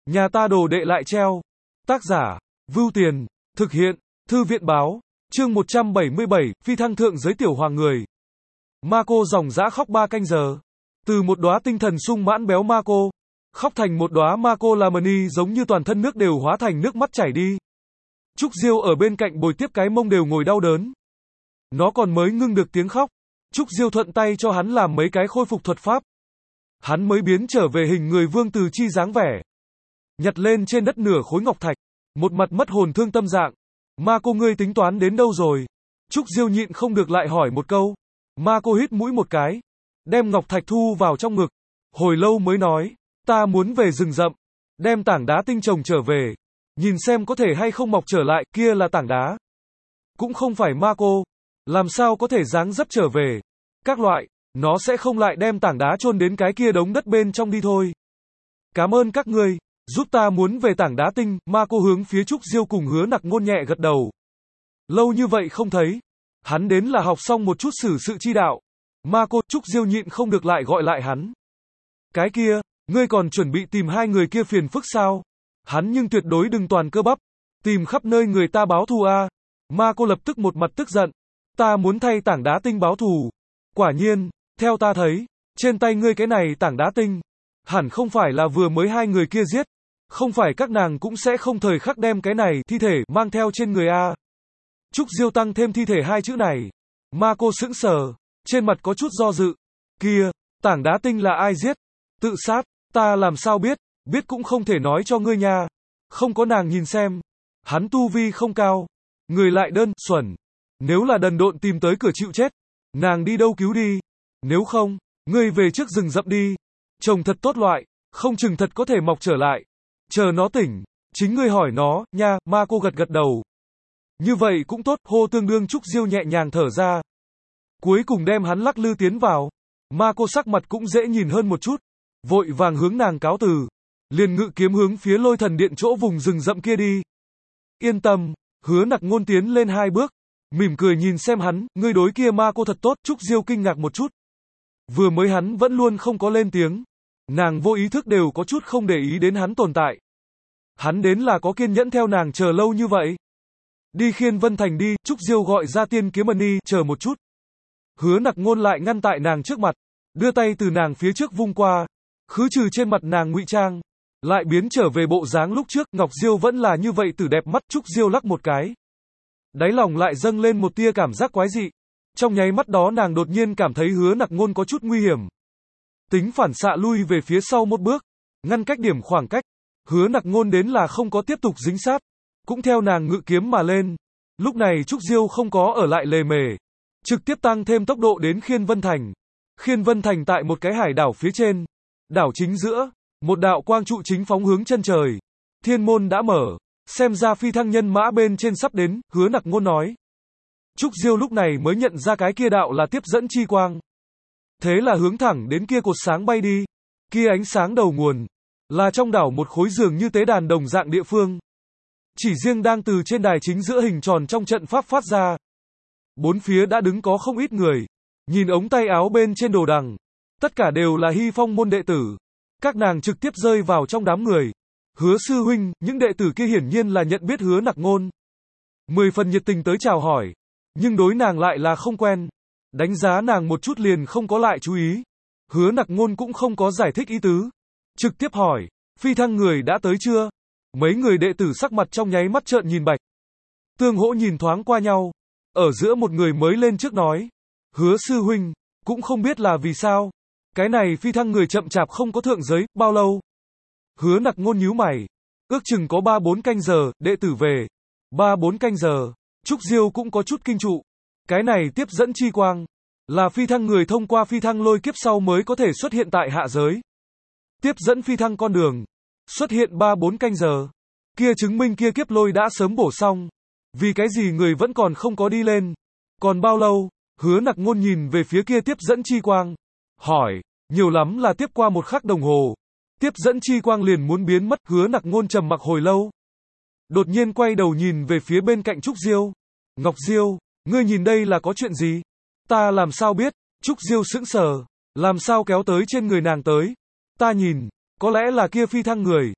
Nhà ta đồ đệ lại treo. Tác giả, Vưu Tiền, thực hiện, Thư viện báo, chương 177, phi thăng thượng giới tiểu hoàng người. Mako dòng dã khóc 3 canh giờ. Từ một đóa tinh thần sung mãn béo Mako, khóc thành một đóa Mako Lamani giống như toàn thân nước đều hóa thành nước mắt chảy đi. Trúc Diêu ở bên cạnh bồi tiếp cái mông đều ngồi đau đớn. Nó còn mới ngưng được tiếng khóc. Trúc Diêu thuận tay cho hắn làm mấy cái khôi phục thuật pháp. Hắn mới biến trở về hình người Vương Từ Chi dáng vẻ. Nhặt lên trên đất nửa khối ngọc thạch, một mặt mất hồn thương tâm dạng. Mako ngươi tính toán đến đâu rồi? Trúc Diêu nhịn không được lại hỏi một câu. Mako hít mũi một cái, đem ngọc thạch thu vào trong ngực. Hồi lâu mới nói, ta muốn về rừng rậm, đem tảng đá tinh trồng trở về, nhìn xem có thể hay không mọc trở lại, kia là tảng đá. Cũng không phải Mako, làm sao có thể dáng dấp trở về. Các loại, nó sẽ không lại đem tảng đá chôn đến cái kia đống đất bên trong đi thôi. Cảm ơn các ngươi, giúp ta muốn về tảng đá tinh. Mako hướng phía Trúc Diêu cùng Hứa Nặc Ngôn nhẹ gật đầu. Lâu như vậy không thấy, hắn đến là học xong một chút xử sự chi đạo. Mako, Trúc Diêu nhịn không được lại gọi lại hắn. Cái kia, ngươi còn chuẩn bị tìm hai người kia phiền phức sao? Hắn nhưng tuyệt đối đừng toàn cơ bắp, tìm khắp nơi người ta báo thù a. Mako lập tức một mặt tức giận. Ta muốn thay tảng đá tinh báo thù. Quả nhiên, theo ta thấy, trên tay ngươi cái này tảng đá tinh, hẳn không phải là vừa mới hai người kia giết. Không phải các nàng cũng sẽ không thời khắc đem cái này thi thể mang theo trên người a. Trúc Diêu tăng thêm thi thể hai chữ này. Mako sững sờ, trên mặt có chút do dự. Kia, tảng đá tinh là ai giết? Tự sát, ta làm sao biết, biết cũng không thể nói cho ngươi nha. Không có nàng nhìn xem. Hắn tu vi không cao, người lại đơn, xuẩn. Nếu là đần độn tìm tới cửa chịu chết, nàng đi đâu cứu đi. Nếu không, ngươi về trước rừng rậm đi. Trồng thật tốt loại, không chừng thật có thể mọc trở lại. Chờ nó tỉnh, chính ngươi hỏi nó, nha. Mako gật gật đầu. Như vậy cũng tốt, hô tương đương. Trúc Diêu nhẹ nhàng thở ra. Cuối cùng đem hắn lắc lư tiến vào. Mako sắc mặt cũng dễ nhìn hơn một chút. Vội vàng hướng nàng cáo từ. Liền ngự kiếm hướng phía Lôi Thần Điện chỗ vùng rừng rậm kia đi. Yên tâm, Hứa Nặc Ngôn tiến lên 2 bước. Mỉm cười nhìn xem hắn, ngươi đối kia Mako thật tốt. Trúc Diêu kinh ngạc một chút. Vừa mới hắn vẫn luôn không có lên tiếng. Nàng vô ý thức đều có chút không để ý đến hắn tồn tại. Hắn đến là có kiên nhẫn theo nàng chờ lâu như vậy. Đi Khiên Vân Thành đi. Trúc Diêu gọi ra Tiên Kiếm Mani, chờ một chút. Hứa Nặc Ngôn lại ngăn tại nàng trước mặt, đưa tay từ nàng phía trước vung qua, khứ trừ trên mặt nàng ngụy trang, lại biến trở về bộ dáng lúc trước. Ngọc Diêu vẫn là như vậy tử đẹp mắt. Trúc Diêu lắc một cái, đáy lòng lại dâng lên một tia cảm giác quái dị. Trong nháy mắt đó nàng đột nhiên cảm thấy Hứa Nặc Ngôn có chút nguy hiểm. Tính phản xạ lui về phía sau một bước, ngăn cách điểm khoảng cách. Hứa Nặc Ngôn đến là không có tiếp tục dính sát, cũng theo nàng ngự kiếm mà lên. Lúc này Trúc Diêu không có ở lại lề mề, trực tiếp tăng thêm tốc độ đến Khiên Vân Thành. Khiên Vân Thành tại một cái hải đảo phía trên, đảo chính giữa, một đạo quang trụ chính phóng hướng chân trời. Thiên môn đã mở, xem ra phi thăng nhân mã bên trên sắp đến. Hứa Nặc Ngôn nói. Trúc Diêu lúc này mới nhận ra cái kia đạo là tiếp dẫn chi quang. Thế là hướng thẳng đến kia cột sáng bay đi. Kia ánh sáng đầu nguồn là trong đảo một khối dường như tế đàn đồng dạng địa phương. Chỉ riêng đang từ trên đài chính giữa hình tròn trong trận pháp phát ra. Bốn phía đã đứng có không ít người. Nhìn ống tay áo bên trên đồ đằng, tất cả đều là Hy Phong môn đệ tử. Các nàng trực tiếp rơi vào trong đám người. Hứa sư huynh, những đệ tử kia hiển nhiên là nhận biết Hứa Nặc Ngôn. 10 phần nhiệt tình tới chào hỏi, nhưng đối nàng lại là không quen. Đánh giá nàng một chút liền không có lại chú ý. Hứa Nặc Ngôn cũng không có giải thích ý tứ, trực tiếp hỏi, phi thăng người đã tới chưa? Mấy người đệ tử sắc mặt trong nháy mắt trợn nhìn bạch. Tương hỗ nhìn thoáng qua nhau. Ở giữa một người mới lên trước nói, Hứa sư huynh, cũng không biết là vì sao, cái này phi thăng người chậm chạp không có thượng giới, bao lâu? Hứa Nặc Ngôn nhíu mày, ước chừng có 3-4 canh giờ, đệ tử về. 3-4 canh giờ, Trúc Diêu cũng có chút kinh trụ. Cái này tiếp dẫn chi quang, là phi thăng người thông qua phi thăng lôi kiếp sau mới có thể xuất hiện tại hạ giới. Tiếp dẫn phi thăng con đường, xuất hiện 3-4 canh giờ. Kia chứng minh kia kiếp lôi đã sớm bổ xong. Vì cái gì người vẫn còn không có đi lên? Còn bao lâu? Hứa Nặc Ngôn nhìn về phía kia tiếp dẫn chi quang, hỏi, nhiều lắm là tiếp qua 1 khắc đồng hồ. Tiếp dẫn chi quang liền muốn biến mất. Hứa Nặc Ngôn trầm mặc hồi lâu, đột nhiên quay đầu nhìn về phía bên cạnh Trúc Diêu. Ngọc Diêu, ngươi nhìn đây là có chuyện gì? Ta làm sao biết? Trúc Diêu sững sờ, làm sao kéo tới trên người nàng tới? Ta nhìn, có lẽ là kia phi thăng người.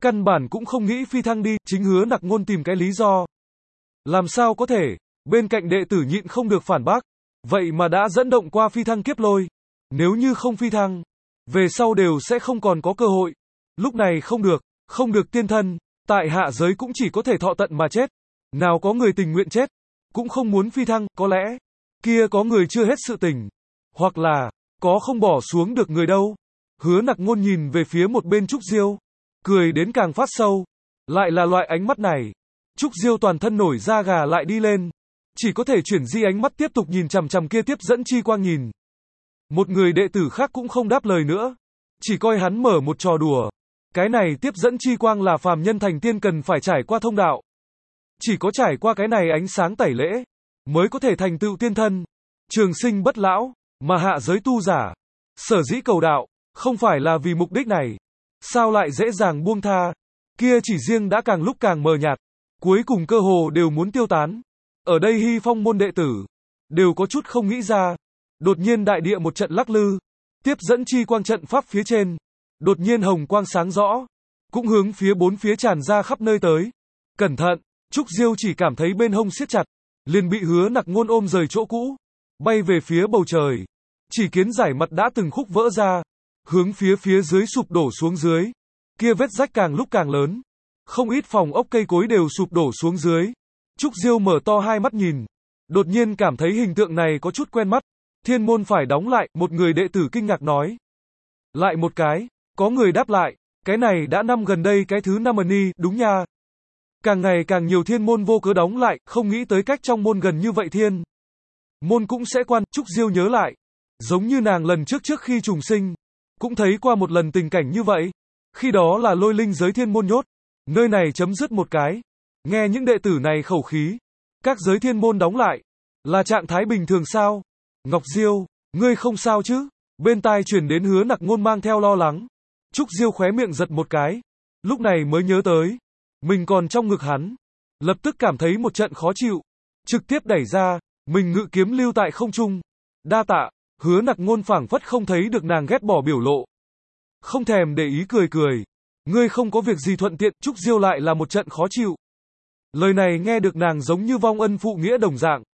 Căn bản cũng không nghĩ phi thăng đi, chính Hứa Nặc Ngôn tìm cái lý do. Làm sao có thể, bên cạnh đệ tử nhịn không được phản bác. Vậy mà đã dẫn động qua phi thăng kiếp lôi. Nếu như không phi thăng, về sau đều sẽ không còn có cơ hội. Lúc này không được tiên thân, tại hạ giới cũng chỉ có thể thọ tận mà chết. Nào có người tình nguyện chết, cũng không muốn phi thăng, có lẽ, kia có người chưa hết sự tình. Hoặc là, có không bỏ xuống được người đâu. Hứa Nặc Ngôn nhìn về phía một bên Trúc Diêu, cười đến càng phát sâu. Lại là loại ánh mắt này. Trúc Diêu toàn thân nổi da gà lại đi lên. Chỉ có thể chuyển di ánh mắt tiếp tục nhìn chằm chằm kia tiếp dẫn chi quang nhìn. Một người đệ tử khác cũng không đáp lời nữa. Chỉ coi hắn mở một trò đùa. Cái này tiếp dẫn chi quang là phàm nhân thành tiên cần phải trải qua thông đạo. Chỉ có trải qua cái này ánh sáng tẩy lễ, mới có thể thành tựu tiên thân. Trường sinh bất lão, mà hạ giới tu giả. Sở dĩ cầu đạo, không phải là vì mục đích này. Sao lại dễ dàng buông tha? Kia chỉ riêng đã càng lúc càng mờ nhạt. Cuối cùng cơ hồ đều muốn tiêu tán. Ở đây Hy Phong môn đệ tử, đều có chút không nghĩ ra. Đột nhiên đại địa một trận lắc lư. Tiếp dẫn chi quang trận pháp phía trên. Đột nhiên hồng quang sáng rõ. Cũng hướng phía bốn phía tràn ra khắp nơi tới. Cẩn thận, Trúc Diêu chỉ cảm thấy bên hông siết chặt. Liền bị Hứa Nặc Ngôn ôm rời chỗ cũ. Bay về phía bầu trời. Chỉ kiến giải mặt đã từng khúc vỡ ra. Hướng phía dưới sụp đổ xuống dưới. Kia vết rách càng lúc càng lớn. Không ít phòng ốc cây cối đều sụp đổ xuống dưới. Trúc Diêu mở to hai mắt nhìn. Đột nhiên cảm thấy hình tượng này có chút quen mắt. Thiên môn phải đóng lại, một người đệ tử kinh ngạc nói. Lại một cái, có người đáp lại. Cái này đã năm gần đây cái thứ 5 ni, đúng nha. Càng ngày càng nhiều thiên môn vô cớ đóng lại, không nghĩ tới cách trong môn gần như vậy thiên môn cũng sẽ quan. Trúc Diêu nhớ lại. Giống như nàng lần trước khi trùng sinh. Cũng thấy qua một lần tình cảnh như vậy. Khi đó là lôi linh giới thiên môn nhốt. Nơi này chấm dứt một cái. Nghe những đệ tử này khẩu khí. Các giới thiên môn đóng lại. Là trạng thái bình thường sao? Ngọc Diêu, ngươi không sao chứ? Bên tai truyền đến Hứa Nặc Ngôn mang theo lo lắng. Trúc Diêu khóe miệng giật một cái. Lúc này mới nhớ tới. Mình còn trong ngực hắn. Lập tức cảm thấy một trận khó chịu. Trực tiếp đẩy ra. Mình ngự kiếm lưu tại không trung. Đa tạ. Hứa Nặc Ngôn phảng phất không thấy được nàng ghét bỏ biểu lộ. Không thèm để ý cười cười. Ngươi không có việc gì thuận tiện. Trúc Diêu lại là một trận khó chịu. Lời này nghe được nàng giống như vong ân phụ nghĩa đồng dạng.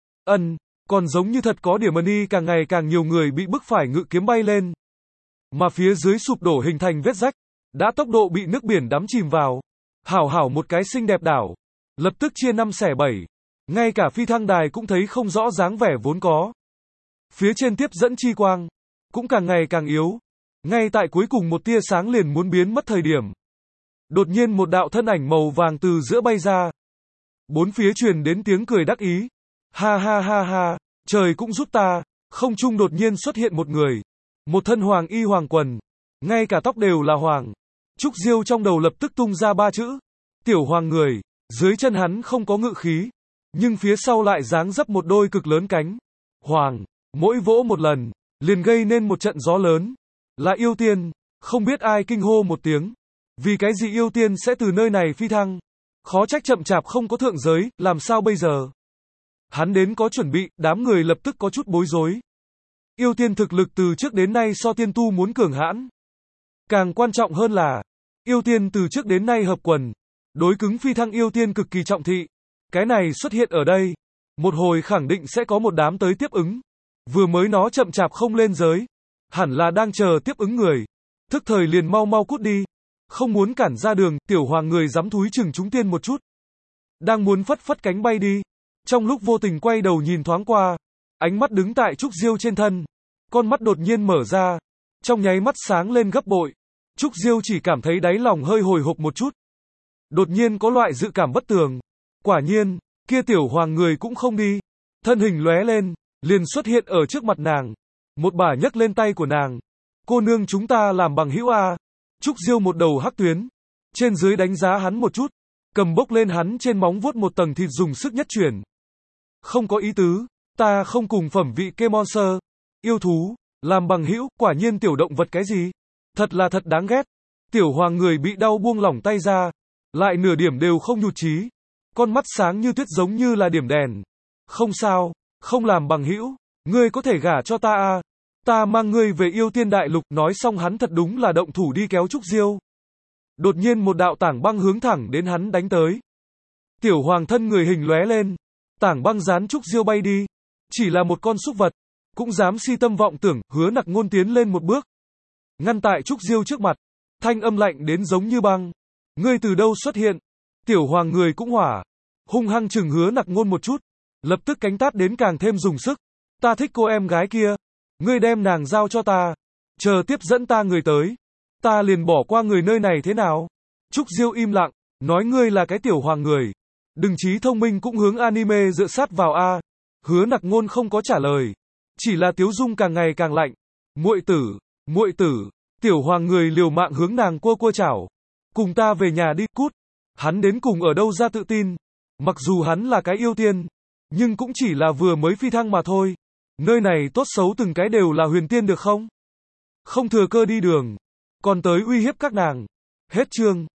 Còn giống như thật có điểm y càng ngày càng nhiều người bị bức phải ngự kiếm bay lên. Mà phía dưới sụp đổ hình thành vết rách. Đã tốc độ bị nước biển đắm chìm vào. Hảo một cái xinh đẹp đảo. Lập tức chia 5 xẻ 7. Ngay cả phi thăng đài cũng thấy không rõ dáng vẻ vốn có. Phía trên tiếp dẫn chi quang. Cũng càng ngày càng yếu. Ngay tại cuối cùng một tia sáng liền muốn biến mất thời điểm. Đột nhiên một đạo thân ảnh màu vàng từ giữa bay ra. Bốn phía truyền đến tiếng cười đắc ý. Ha ha ha ha, trời cũng giúp ta. Không trung đột nhiên xuất hiện một người. Một thân hoàng y hoàng quần. Ngay cả tóc đều là hoàng. Trúc Diêu trong đầu lập tức tung ra 3 chữ. Tiểu hoàng người. Dưới chân hắn không có ngự khí. Nhưng phía sau lại dáng dấp một đôi cực lớn cánh. Hoàng. Mỗi vỗ một lần. Liền gây nên một trận gió lớn. Là yêu tiên. Không biết ai kinh hô một tiếng. Vì cái gì yêu tiên sẽ từ nơi này phi thăng? Khó trách chậm chạp không có thượng giới, làm sao bây giờ? Hắn đến có chuẩn bị, đám người lập tức có chút bối rối. Yêu tiên thực lực từ trước đến nay so tiên tu muốn cường hãn. Càng quan trọng hơn là, yêu tiên từ trước đến nay hợp quần. Đối cứng phi thăng yêu tiên cực kỳ trọng thị. Cái này xuất hiện ở đây. Một hồi khẳng định sẽ có một đám tới tiếp ứng. Vừa mới nó chậm chạp không lên giới. Hẳn là đang chờ tiếp ứng người. Thức thời liền mau cút đi. Không muốn cản ra đường, tiểu hoàng người dám thúi chừng chúng tiên một chút. Đang muốn phất cánh bay đi. Trong lúc vô tình quay đầu nhìn thoáng qua. Ánh mắt đứng tại Trúc Diêu trên thân. Con mắt đột nhiên mở ra. Trong nháy mắt sáng lên gấp bội. Trúc Diêu chỉ cảm thấy đáy lòng hơi hồi hộp một chút. Đột nhiên có loại dự cảm bất tường. Quả nhiên, kia tiểu hoàng người cũng không đi. Thân hình lóe lên, liền xuất hiện ở trước mặt nàng. Một bà nhấc lên tay của nàng. Cô nương chúng ta làm bằng hữu a. Trúc Diêu một đầu hắc tuyến. Trên dưới đánh giá hắn một chút. Cầm bốc lên hắn trên móng vuốt một tầng thịt dùng sức nhất chuyển. Không có ý tứ. Ta không cùng phẩm vị kê monster. Yêu thú. Làm bằng hữu, quả nhiên tiểu động vật cái gì? Thật là thật đáng ghét. Tiểu hoàng người bị đau buông lỏng tay ra. Lại nửa điểm đều không nhụt chí. Con mắt sáng như tuyết giống như là điểm đèn. Không sao. Không làm bằng hữu. Ngươi có thể gả cho ta à? Ta mang ngươi về yêu tiên đại lục. Nói xong hắn thật đúng là động thủ đi kéo Trúc Diêu. Đột nhiên một đạo tảng băng hướng thẳng đến hắn đánh tới. Tiểu Hoàng thân người hình lóe lên, tảng băng dán Trúc Diêu bay đi. Chỉ là một con súc vật, cũng dám si tâm vọng tưởng. Hứa Nặc Ngôn tiến lên một bước, ngăn tại Trúc Diêu trước mặt, thanh âm lạnh đến giống như băng. Ngươi từ đâu xuất hiện? Tiểu Hoàng người cũng hỏa, hung hăng chừng Hứa Nặc Ngôn một chút, lập tức cánh tát đến càng thêm dùng sức. Ta thích cô em gái kia, ngươi đem nàng giao cho ta, chờ tiếp dẫn ta người tới, ta liền bỏ qua người nơi này thế nào? Trúc Diêu im lặng, nói ngươi là cái Tiểu Hoàng người, đừng trí thông minh cũng hướng anime dựa sát vào a. Hứa Nặc Ngôn không có trả lời, chỉ là tiếu dung càng ngày càng lạnh. Muội tử, Tiểu Hoàng người liều mạng hướng nàng cua chảo. Cùng ta về nhà đi, cút. Hắn đến cùng ở đâu ra tự tin? Mặc dù hắn là cái yêu tiên, nhưng cũng chỉ là vừa mới phi thăng mà thôi. Nơi này tốt xấu từng cái đều là huyền tiên được không? Không thừa cơ đi đường, còn tới uy hiếp các nàng. Hết chương.